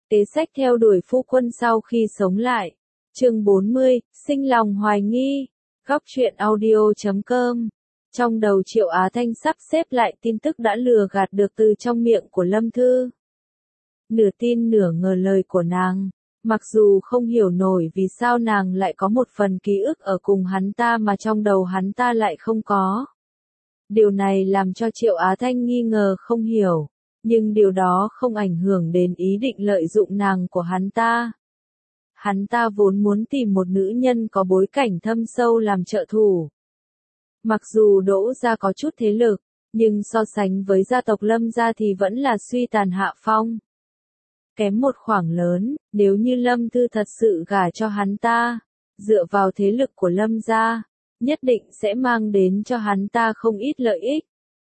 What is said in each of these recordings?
Kế sách theo đuổi phu quân sau khi sống lại. Chương 40, sinh lòng hoài nghi. Góc truyện audio.com. Trong đầu Triệu Á Thanh sắp xếp lại tin tức đã lừa gạt được từ trong miệng của Lâm Thư. Nửa tin nửa ngờ lời của nàng. Mặc dù không hiểu nổi vì sao nàng lại có một phần ký ức ở cùng hắn ta mà trong đầu hắn ta lại không có. Điều này làm cho Triệu Á Thanh nghi ngờ không hiểu, nhưng điều đó không ảnh hưởng đến ý định lợi dụng nàng của hắn ta. Hắn ta vốn muốn tìm một nữ nhân có bối cảnh thâm sâu làm trợ thủ. Mặc dù Đỗ gia có chút thế lực, nhưng so sánh với gia tộc Lâm gia thì vẫn là suy tàn hạ phong. Kém một khoảng lớn, nếu như Lâm Thư thật sự gả cho hắn ta, dựa vào thế lực của Lâm gia, nhất định sẽ mang đến cho hắn ta không ít lợi ích.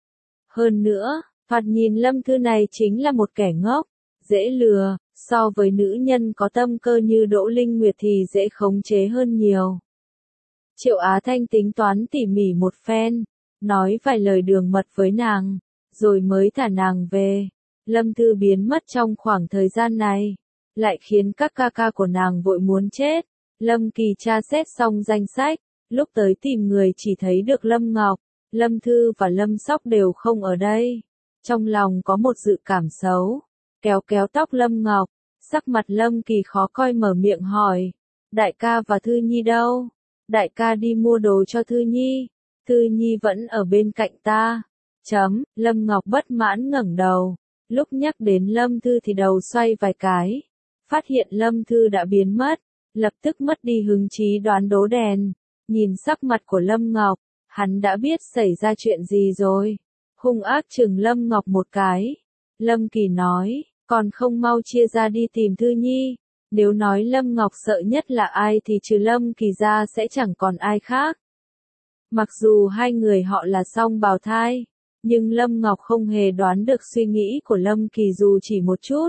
Hơn nữa, thoạt nhìn Lâm Thư này chính là một kẻ ngốc, dễ lừa, so với nữ nhân có tâm cơ như Đỗ Linh Nguyệt thì dễ khống chế hơn nhiều. Triệu Á Thanh tính toán tỉ mỉ một phen, nói vài lời đường mật với nàng, rồi mới thả nàng về. Lâm Thư biến mất trong khoảng thời gian này, lại khiến các ca ca của nàng vội muốn chết. Lâm Kỳ tra xét xong danh sách, lúc tới tìm người chỉ thấy được Lâm Ngọc, Lâm Thư và Lâm Sóc đều không ở đây. Trong lòng có một dự cảm xấu, kéo kéo tóc Lâm Ngọc, sắc mặt Lâm Kỳ khó coi mở miệng hỏi, đại ca và Thư Nhi đâu? Đại ca đi mua đồ cho Thư Nhi, Thư Nhi vẫn ở bên cạnh ta. Lâm Ngọc bất mãn ngẩng đầu, lúc nhắc đến Lâm Thư thì đầu xoay vài cái, phát hiện Lâm Thư đã biến mất, lập tức mất đi hứng chí đoán đố đèn. Nhìn sắc mặt của Lâm Ngọc, hắn đã biết xảy ra chuyện gì rồi. Hung ác chừng Lâm Ngọc một cái. Lâm Kỳ nói, còn không mau chia ra đi tìm Thư Nhi. Nếu nói Lâm Ngọc sợ nhất là ai thì trừ Lâm Kỳ ra sẽ chẳng còn ai khác. Mặc dù hai người họ là song bào thai, nhưng Lâm Ngọc không hề đoán được suy nghĩ của Lâm Kỳ dù chỉ một chút.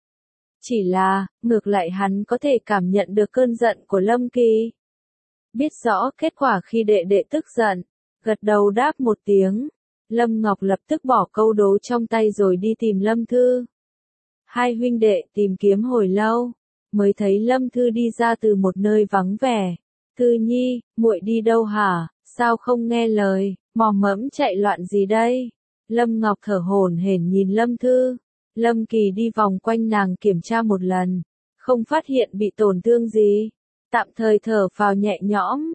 Chỉ là, ngược lại hắn có thể cảm nhận được cơn giận của Lâm Kỳ. Biết rõ kết quả khi đệ đệ tức giận, gật đầu đáp một tiếng. Lâm Ngọc lập tức bỏ câu đố trong tay rồi đi tìm Lâm Thư. Hai huynh đệ tìm kiếm hồi lâu, mới thấy Lâm Thư đi ra từ một nơi vắng vẻ. Thư Nhi, muội đi đâu hả? Sao không nghe lời, mò mẫm chạy loạn gì đây? Lâm Ngọc thở hổn hển nhìn Lâm Thư. Lâm Kỳ đi vòng quanh nàng kiểm tra một lần, không phát hiện bị tổn thương gì. Tạm thời thở phào nhẹ nhõm.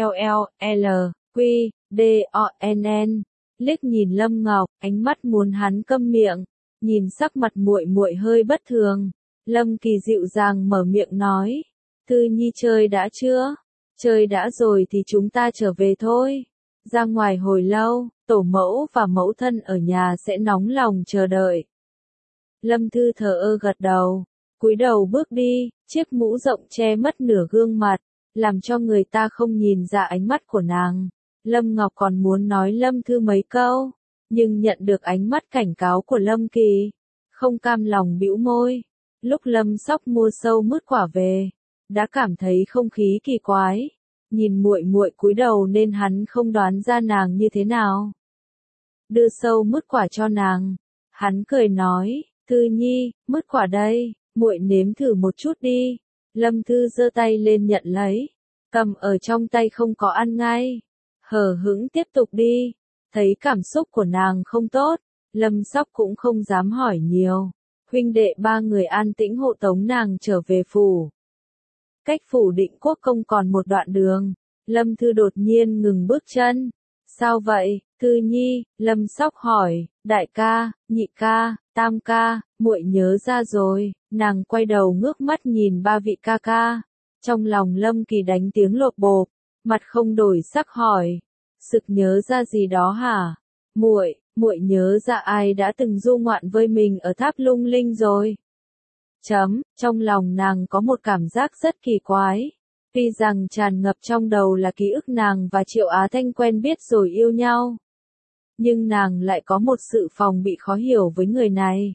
LLQDONN. Liếc nhìn Lâm Ngọc, ánh mắt muốn hắn câm miệng. Nhìn sắc mặt muội muội hơi bất thường, Lâm Kỳ dịu dàng mở miệng nói, Thư Nhi chơi đã chưa? Chơi đã rồi thì chúng ta trở về thôi. Ra ngoài hồi lâu, tổ mẫu và mẫu thân ở nhà sẽ nóng lòng chờ đợi. Lâm Thư thờ ơ gật đầu, cúi đầu bước đi, chiếc mũ rộng che mất nửa gương mặt, làm cho người ta không nhìn ra ánh mắt của nàng. Lâm Ngọc còn muốn nói Lâm Thư mấy câu, nhưng nhận được ánh mắt cảnh cáo của Lâm Kỳ, không cam lòng bĩu môi. Lúc Lâm Sóc mua sâu mứt quả về, đã cảm thấy không khí kỳ quái, nhìn muội muội cúi đầu nên hắn không đoán ra nàng như thế nào. Đưa sâu mứt quả cho nàng, hắn cười nói, Thư Nhi, mứt quả đây, muội nếm thử một chút đi. Lâm Thư giơ tay lên nhận lấy, cầm ở trong tay không có ăn ngay, hờ hững tiếp tục đi. Thấy cảm xúc của nàng không tốt, Lâm Sóc cũng không dám hỏi nhiều. Huynh đệ ba người an tĩnh hộ tống nàng trở về phủ. Cách phủ Định Quốc Công còn một đoạn đường, Lâm Thư đột nhiên ngừng bước chân. Sao vậy, Thư Nhi? Lâm Sóc hỏi. Đại ca, nhị ca, tam ca, muội nhớ ra rồi. Nàng quay đầu ngước mắt nhìn ba vị ca ca. Trong lòng Lâm Kỳ đánh tiếng lộp bộp, mặt không đổi sắc hỏi. Sực nhớ ra gì đó hả? Muội nhớ ra ai đã từng du ngoạn với mình ở tháp lung linh rồi. Trong lòng nàng có một cảm giác rất kỳ quái. Tuy rằng tràn ngập trong đầu là ký ức nàng và Triệu Á Thanh quen biết rồi yêu nhau, nhưng nàng lại có một sự phòng bị khó hiểu với người này.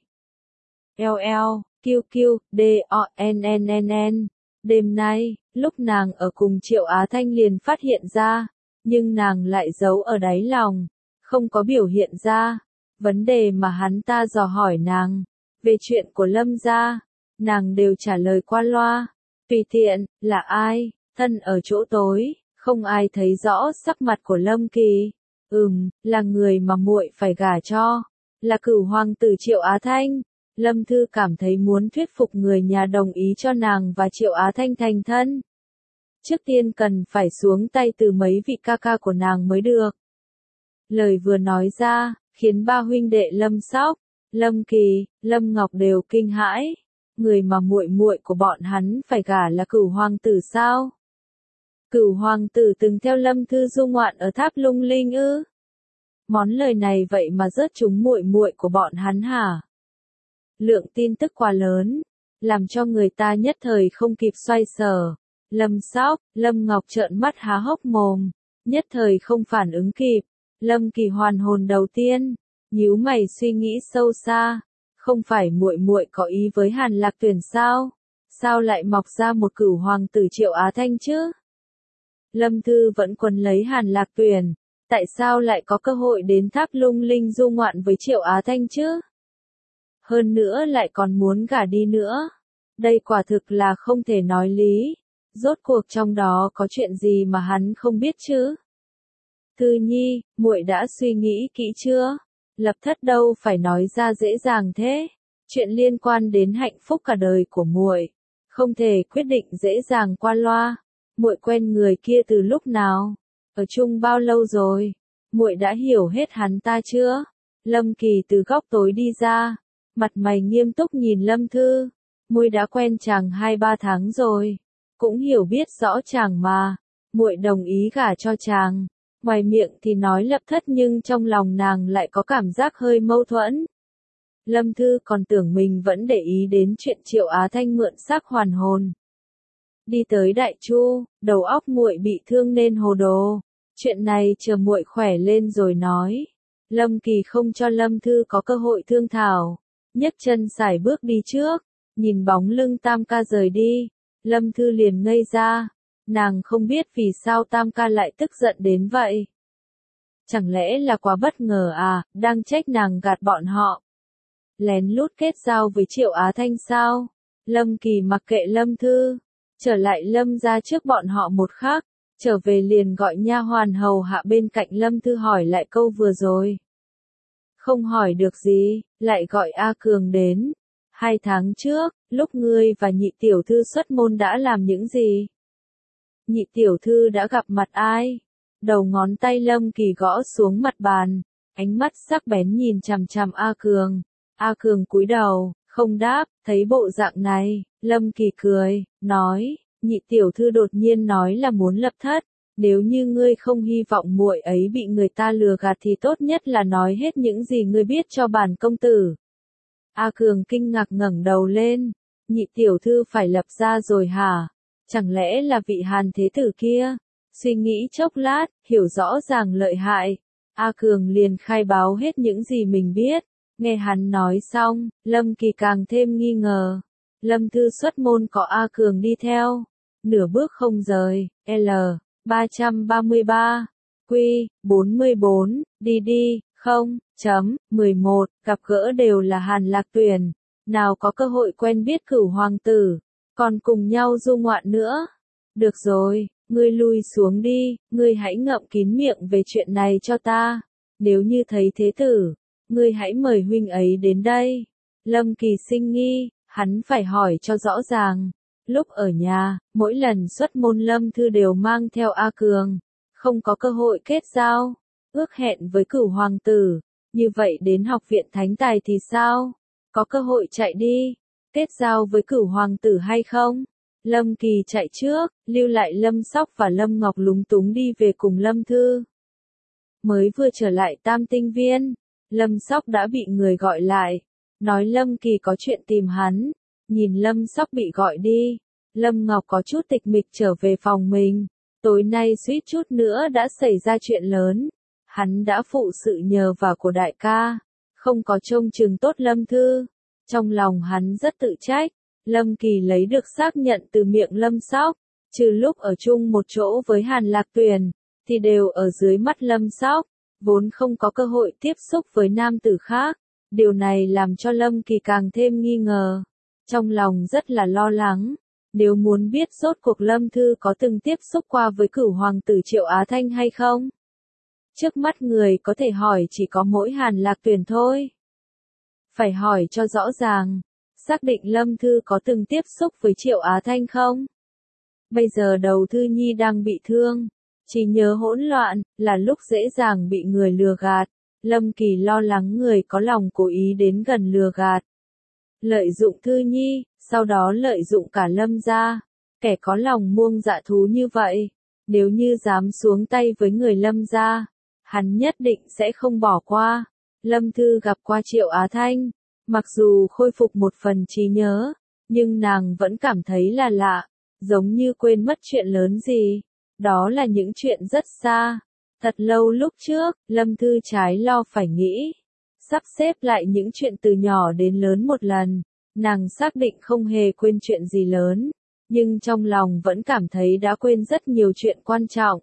LLQQDONNN. Đêm nay, lúc nàng ở cùng Triệu Á Thanh liền phát hiện ra, nhưng nàng lại giấu ở đáy lòng, không có biểu hiện ra. Vấn đề mà hắn ta dò hỏi nàng, về chuyện của Lâm gia, nàng đều trả lời qua loa. Tùy tiện, là ai, thân ở chỗ tối, không ai thấy rõ sắc mặt của Lâm Kỳ. Là người mà muội phải gả cho, là Cửu hoàng tử Triệu Á Thanh. Lâm Thư cảm thấy muốn thuyết phục người nhà đồng ý cho nàng và Triệu Á Thanh thành thân. Trước tiên cần phải xuống tay từ mấy vị ca ca của nàng mới được. Lời vừa nói ra, khiến ba huynh đệ Lâm Sóc, Lâm Kỳ, Lâm Ngọc đều kinh hãi. Người mà muội muội của bọn hắn phải gả là Cửu hoàng tử sao? Cửu hoàng tử từng theo Lâm Thư du ngoạn ở Tháp Lung Linh ư? Món lời này vậy mà rớt trúng muội muội của bọn hắn hả? Lượng tin tức quá lớn, làm cho người ta nhất thời không kịp xoay sở. Lâm Sóc, Lâm Ngọc trợn mắt há hốc mồm, nhất thời không phản ứng kịp. Lâm Kỳ hoàn hồn đầu tiên, nhíu mày suy nghĩ sâu xa, không phải muội muội có ý với Hàn Lạc Tuyển sao? Sao lại mọc ra một Cửu hoàng tử Triệu Á Thanh chứ? Lâm Thư vẫn quấn lấy Hàn Lạc Tuyển, tại sao lại có cơ hội đến Tháp Lung Linh du ngoạn với Triệu Á Thanh chứ? Hơn nữa lại còn muốn gả đi nữa. Đây quả thực là không thể nói lý. Rốt cuộc trong đó có chuyện gì mà hắn không biết chứ? Thư Nhi, muội đã suy nghĩ kỹ chưa? Lập thất đâu phải nói ra dễ dàng thế. Chuyện liên quan đến hạnh phúc cả đời của muội, không thể quyết định dễ dàng qua loa. Muội quen người kia từ lúc nào? Ở chung bao lâu rồi? Muội đã hiểu hết hắn ta chưa? Lâm Kỳ từ góc tối đi ra, mặt mày nghiêm túc nhìn Lâm Thư. Muội đã quen chàng 2-3 tháng rồi, cũng hiểu biết rõ chàng mà. Muội đồng ý gả cho chàng. Ngoài miệng thì nói Lập Thất nhưng trong lòng nàng lại có cảm giác hơi mâu thuẫn. Lâm Thư còn tưởng mình vẫn để ý đến chuyện Triệu Á Thanh mượn xác hoàn hồn. Đi tới Đại Chu, đầu óc muội bị thương nên hồ đồ. Chuyện này chờ muội khỏe lên rồi nói. Lâm Kỳ không cho Lâm Thư có cơ hội thương thảo, nhấc chân sải bước đi trước, nhìn bóng lưng Tam ca rời đi. Lâm Thư liền ngây ra, nàng không biết vì sao Tam ca lại tức giận đến vậy. Chẳng lẽ là quá bất ngờ à, đang trách nàng gạt bọn họ. Lén lút kết giao với Triệu Á Thanh sao? Lâm Kỳ mặc kệ Lâm Thư, trở lại Lâm ra trước bọn họ một khắc, trở về liền gọi nha hoàn hầu hạ bên cạnh Lâm Thư hỏi lại câu vừa rồi. Không hỏi được gì, lại gọi A Cường đến. 2 tháng trước, lúc ngươi và nhị tiểu thư xuất môn đã làm những gì? Nhị tiểu thư đã gặp mặt ai? Đầu ngón tay Lâm Kỳ gõ xuống mặt bàn, ánh mắt sắc bén nhìn chằm chằm A Cường. A Cường cúi đầu, không đáp. Thấy bộ dạng này, Lâm Kỳ cười, nói, nhị tiểu thư đột nhiên nói là muốn lập thất. Nếu như ngươi không hy vọng muội ấy bị người ta lừa gạt thì tốt nhất là nói hết những gì ngươi biết cho bản công tử. A Cường kinh ngạc ngẩng đầu lên, nhị tiểu thư phải lập ra rồi hả? Chẳng lẽ là vị Hàn thế tử kia? Suy nghĩ chốc lát, hiểu rõ ràng lợi hại. A Cường liền khai báo hết những gì mình biết. Nghe hắn nói xong, Lâm Kỳ càng thêm nghi ngờ. Lâm Thư xuất môn có A Cường đi theo. Nửa bước không rời, L. 333, Q. 44, đi đi, 11, gặp gỡ đều là Hàn Lạc Tuyển. Nào có cơ hội quen biết Cửu hoàng tử, còn cùng nhau du ngoạn nữa. Được rồi, ngươi lui xuống đi, ngươi hãy ngậm kín miệng về chuyện này cho ta. Nếu như thấy thế tử, ngươi hãy mời huynh ấy đến đây. Lâm Kỳ sinh nghi, hắn phải hỏi cho rõ ràng. Lúc ở nhà, mỗi lần xuất môn Lâm Thư đều mang theo A Cường, không có cơ hội kết giao, ước hẹn với Cửu hoàng tử. Như vậy đến học viện Thánh Tài thì sao? Có cơ hội chạy đi, kết giao với Cửu hoàng tử hay không? Lâm Kỳ chạy trước, lưu lại Lâm Sóc và Lâm Ngọc lúng túng đi về cùng Lâm Thư. Mới vừa trở lại Tam Tinh Viên, Lâm Sóc đã bị người gọi lại, nói Lâm Kỳ có chuyện tìm hắn. Nhìn Lâm Sóc bị gọi đi, Lâm Ngọc có chút tịch mịch trở về phòng mình. Tối nay suýt chút nữa đã xảy ra chuyện lớn. Hắn đã phụ sự nhờ vả của đại ca, không có trông chừng tốt Lâm Thư. Trong lòng hắn rất tự trách. Lâm Kỳ lấy được xác nhận từ miệng Lâm Sóc, trừ lúc ở chung một chỗ với Hàn Lạc Tuyển, thì đều ở dưới mắt Lâm Sóc, vốn không có cơ hội tiếp xúc với nam tử khác. Điều này làm cho Lâm Kỳ càng thêm nghi ngờ. Trong lòng rất là lo lắng. Nếu muốn biết rốt cuộc Lâm Thư có từng tiếp xúc qua với cửu hoàng tử Triệu Á Thanh hay không? Trước mắt người có thể hỏi chỉ có mỗi Hàn Lạc Tuyền thôi. Phải hỏi cho rõ ràng, xác định Lâm Thư có từng tiếp xúc với Triệu Á Thanh không? Bây giờ đầu Thư Nhi đang bị thương, trí nhớ hỗn loạn, là lúc dễ dàng bị người lừa gạt. Lâm Kỳ lo lắng người có lòng cố ý đến gần lừa gạt. Lợi dụng Thư Nhi, sau đó lợi dụng cả Lâm gia. Kẻ có lòng muông dạ thú như vậy, nếu như dám xuống tay với người Lâm gia, hắn nhất định sẽ không bỏ qua. Lâm Thư gặp qua Triệu Á Thanh, mặc dù khôi phục một phần trí nhớ, nhưng nàng vẫn cảm thấy là lạ, giống như quên mất chuyện lớn gì. Đó là những chuyện rất xa. Thật lâu lúc trước, Lâm Thư trái lo phải nghĩ. Sắp xếp lại những chuyện từ nhỏ đến lớn một lần. Nàng xác định không hề quên chuyện gì lớn. Nhưng trong lòng vẫn cảm thấy đã quên rất nhiều chuyện quan trọng.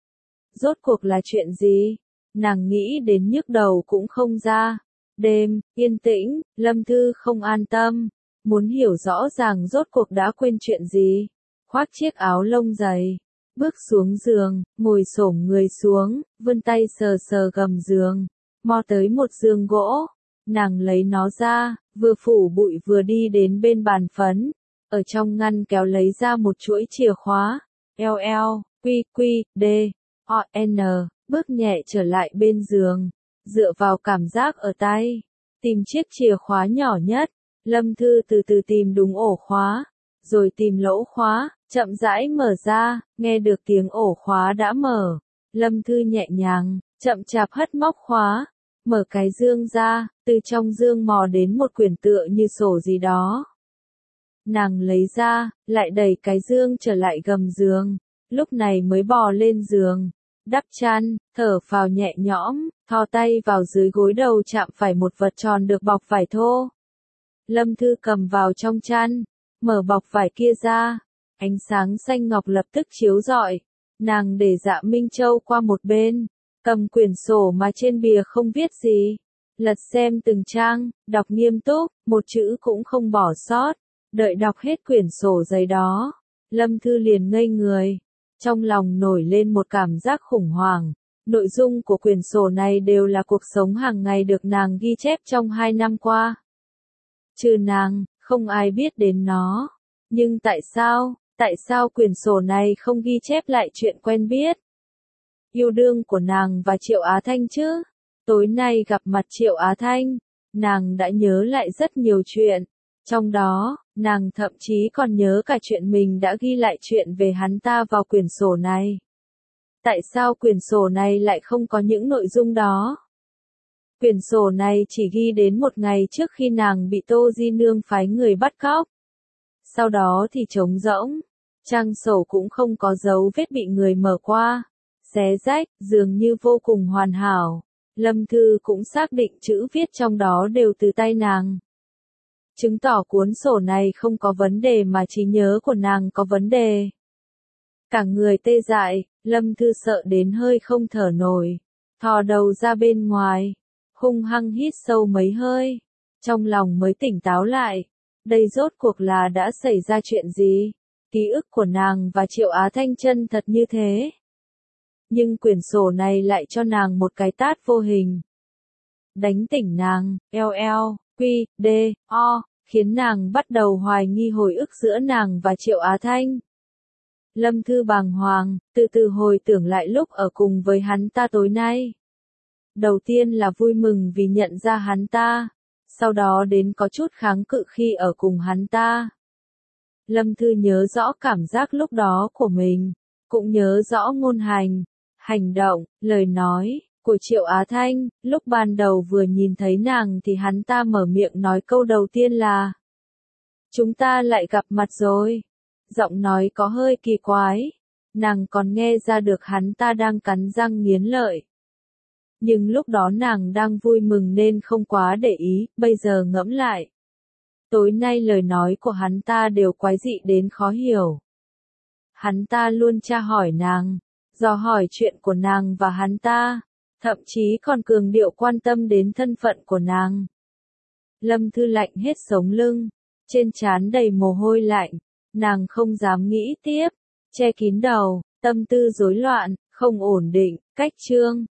Rốt cuộc là chuyện gì? Nàng nghĩ đến nhức đầu cũng không ra. Đêm, yên tĩnh, Lâm Thư không an tâm. Muốn hiểu rõ ràng rốt cuộc đã quên chuyện gì. Khoác chiếc áo lông dày. Bước xuống giường, ngồi xổm người xuống, vươn tay sờ sờ gầm giường, mò tới một giường gỗ, nàng lấy nó ra, vừa phủ bụi vừa đi đến bên bàn phấn, ở trong ngăn kéo lấy ra một chuỗi chìa khóa, LL, QQ, D, O, N, bước nhẹ trở lại bên giường, dựa vào cảm giác ở tay, tìm chiếc chìa khóa nhỏ nhất, Lâm Thư từ từ tìm đúng ổ khóa, rồi tìm lỗ khóa. Chậm rãi mở ra, nghe được tiếng ổ khóa đã mở. Lâm Thư nhẹ nhàng, chậm chạp hất móc khóa. Mở cái dương ra, từ trong dương mò đến một quyển tựa như sổ gì đó. Nàng lấy ra, lại đẩy cái dương trở lại gầm giường. Lúc này mới bò lên giường. Đắp chăn, thở phào nhẹ nhõm, thò tay vào dưới gối đầu chạm phải một vật tròn được bọc vải thô. Lâm Thư cầm vào trong chăn, mở bọc vải kia ra. Ánh sáng xanh ngọc lập tức chiếu rọi, nàng để Dạ Minh Châu qua một bên, cầm quyển sổ mà trên bìa không viết gì, lật xem từng trang, đọc nghiêm túc, một chữ cũng không bỏ sót, đợi đọc hết quyển sổ giấy đó, Lâm Thư liền ngây người, trong lòng nổi lên một cảm giác khủng hoảng, nội dung của quyển sổ này đều là cuộc sống hàng ngày được nàng ghi chép trong 2 năm qua. Trừ nàng, không ai biết đến nó, nhưng tại sao quyển sổ này không ghi chép lại chuyện quen biết? Yêu đương của nàng và Triệu Á Thanh chứ? Tối nay gặp mặt Triệu Á Thanh, nàng đã nhớ lại rất nhiều chuyện. Trong đó, nàng thậm chí còn nhớ cả chuyện mình đã ghi lại chuyện về hắn ta vào quyển sổ này. Tại sao quyển sổ này lại không có những nội dung đó? Quyển sổ này chỉ ghi đến một ngày trước khi nàng bị Tô Di Nương phái người bắt cóc. Sau đó thì trống rỗng, trang sổ cũng không có dấu vết bị người mở qua, xé rách, dường như vô cùng hoàn hảo. Lâm Thư cũng xác định chữ viết trong đó đều từ tay nàng. Chứng tỏ cuốn sổ này không có vấn đề mà trí nhớ của nàng có vấn đề. Cả người tê dại, Lâm Thư sợ đến hơi không thở nổi, thò đầu ra bên ngoài, hung hăng hít sâu mấy hơi, trong lòng mới tỉnh táo lại. Đây rốt cuộc là đã xảy ra chuyện gì? Ký ức của nàng và Triệu Á Thanh chân thật như thế. Nhưng quyển sổ này lại cho nàng một cái tát vô hình. Đánh tỉnh nàng, LL, Q, D, O, khiến nàng bắt đầu hoài nghi hồi ức giữa nàng và Triệu Á Thanh. Lâm Thư bàng hoàng, từ từ hồi tưởng lại lúc ở cùng với hắn ta tối nay. Đầu tiên là vui mừng vì nhận ra hắn ta. Sau đó đến có chút kháng cự khi ở cùng hắn ta. Lâm Thư nhớ rõ cảm giác lúc đó của mình, cũng nhớ rõ ngôn hành động, lời nói của Triệu Á Thanh. Lúc ban đầu vừa nhìn thấy nàng thì hắn ta mở miệng nói câu đầu tiên là: "Chúng ta lại gặp mặt rồi." Giọng nói có hơi kỳ quái, nàng còn nghe ra được hắn ta đang cắn răng nghiến lợi. Nhưng lúc đó nàng đang vui mừng nên không quá để ý, bây giờ ngẫm lại. Tối nay lời nói của hắn ta đều quái dị đến khó hiểu. Hắn ta luôn tra hỏi nàng, dò hỏi chuyện của nàng và hắn ta, thậm chí còn cường điệu quan tâm đến thân phận của nàng. Lâm Thư lạnh hết sống lưng, trên trán đầy mồ hôi lạnh, nàng không dám nghĩ tiếp, che kín đầu, tâm tư rối loạn, không ổn định, cách chương